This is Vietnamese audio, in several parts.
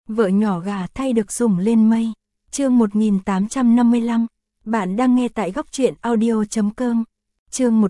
vợ nhỏ gà thay được sủng lên mây. Chương 1855. Bạn đang nghe tại góc truyện audio.com. Chương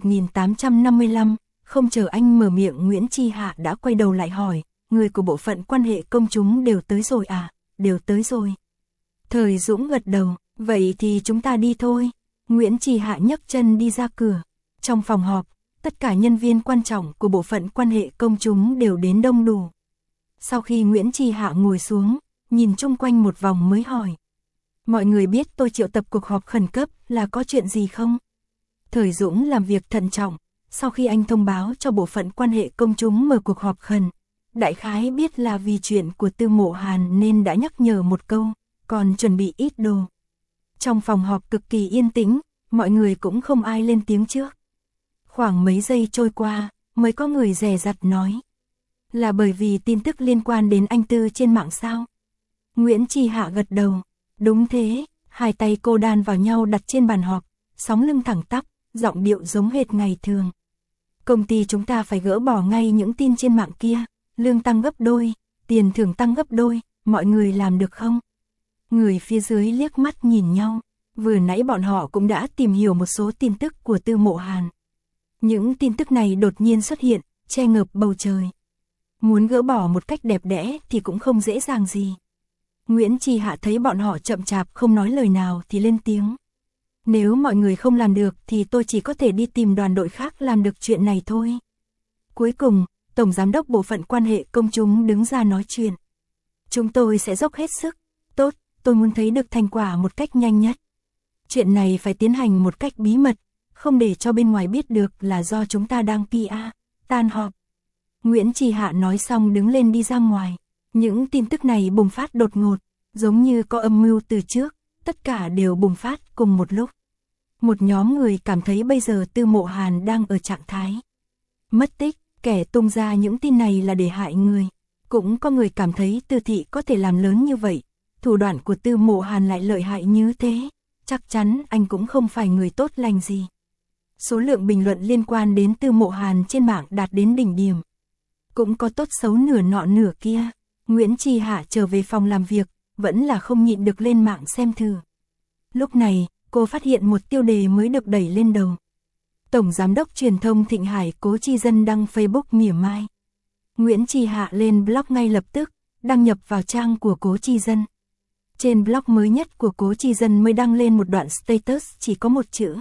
1855. Không chờ anh mở miệng, Nguyễn Chi Hạ đã quay đầu lại hỏi, người của bộ phận quan hệ công chúng đều tới rồi à? Đều tới rồi. Thời Dũng gật đầu, vậy thì chúng ta đi thôi. Nguyễn Chi Hạ nhấc chân đi ra cửa. Trong phòng họp, tất cả nhân viên quan trọng của bộ phận quan hệ công chúng đều đến đông đủ. Sau khi Nguyễn Chi Hạ ngồi xuống, nhìn chung quanh một vòng mới hỏi. Mọi người biết tôi triệu tập cuộc họp khẩn cấp là có chuyện gì không? Thời Dũng làm việc thận trọng, sau khi anh thông báo cho bộ phận quan hệ công chúng mở cuộc họp khẩn, đại khái biết là vì chuyện của Tư Mộ Hàn nên đã nhắc nhở một câu, còn chuẩn bị ít đồ. Trong phòng họp cực kỳ yên tĩnh, mọi người cũng không ai lên tiếng trước. Khoảng mấy giây trôi qua, mới có người dè dặt nói. Là bởi vì tin tức liên quan đến anh Tư trên mạng sao? Nguyễn Chi Hạ gật đầu. Đúng thế, hai tay cô đan vào nhau đặt trên bàn họp, sóng lưng thẳng tắp, giọng điệu giống hệt ngày thường. Công ty chúng ta phải gỡ bỏ ngay những tin trên mạng kia, lương tăng gấp đôi, tiền thưởng tăng gấp đôi, mọi người làm được không? Người phía dưới liếc mắt nhìn nhau, vừa nãy bọn họ cũng đã tìm hiểu một số tin tức của Tư Mộ Hàn. Những tin tức này đột nhiên xuất hiện, che ngợp bầu trời. Muốn gỡ bỏ một cách đẹp đẽ thì cũng không dễ dàng gì. Nguyễn Chi Hạ thấy bọn họ chậm chạp không nói lời nào thì lên tiếng. Nếu mọi người không làm được thì tôi chỉ có thể đi tìm đoàn đội khác làm được chuyện này thôi. Cuối cùng, Tổng Giám đốc Bộ phận Quan hệ Công chúng đứng ra nói chuyện. Chúng tôi sẽ dốc hết sức. Tốt, tôi muốn thấy được thành quả một cách nhanh nhất. Chuyện này phải tiến hành một cách bí mật, không để cho bên ngoài biết được là do chúng ta đang PR. Tan họp. Nguyễn Chi Hạ nói xong đứng lên đi ra ngoài. Những tin tức này bùng phát đột ngột, giống như có âm mưu từ trước, tất cả đều bùng phát cùng một lúc. Một nhóm người cảm thấy bây giờ Tư Mộ Hàn đang ở trạng thái mất tích, kẻ tung ra những tin này là để hại người. Cũng có người cảm thấy Tư thị có thể làm lớn như vậy, thủ đoạn của Tư Mộ Hàn lại lợi hại như thế, chắc chắn anh cũng không phải người tốt lành gì. Số lượng bình luận liên quan đến Tư Mộ Hàn trên mạng đạt đến đỉnh điểm. Cũng có tốt xấu nửa nọ nửa kia. Nguyễn Chi Hạ trở về phòng làm việc, vẫn là không nhịn được lên mạng xem thử. Lúc này, cô phát hiện một tiêu đề mới được đẩy lên đầu. Tổng Giám đốc Truyền thông Thịnh Hải Cố Chi Dân đăng Facebook mỉa mai. Nguyễn Chi Hạ lên blog ngay lập tức, đăng nhập vào trang của Cố Chi Dân. Trên blog mới nhất của Cố Chi Dân mới đăng lên một đoạn status chỉ có một chữ.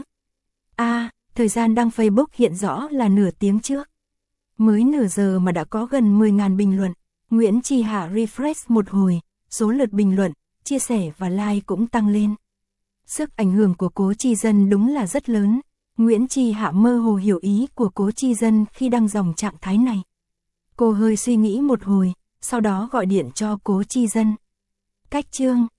Thời gian đăng Facebook hiện rõ là nửa tiếng trước. Mới nửa giờ mà đã có gần 10.000 bình luận. Nguyễn Chi Hạ refresh một hồi, số lượt bình luận, chia sẻ và like cũng tăng lên. Sức ảnh hưởng của Cố Chi Dân đúng là rất lớn. Nguyễn Chi Hạ mơ hồ hiểu ý của Cố Chi Dân khi đăng dòng trạng thái này. Cô hơi suy nghĩ một hồi, sau đó gọi điện cho Cố Chi Dân. Cách chương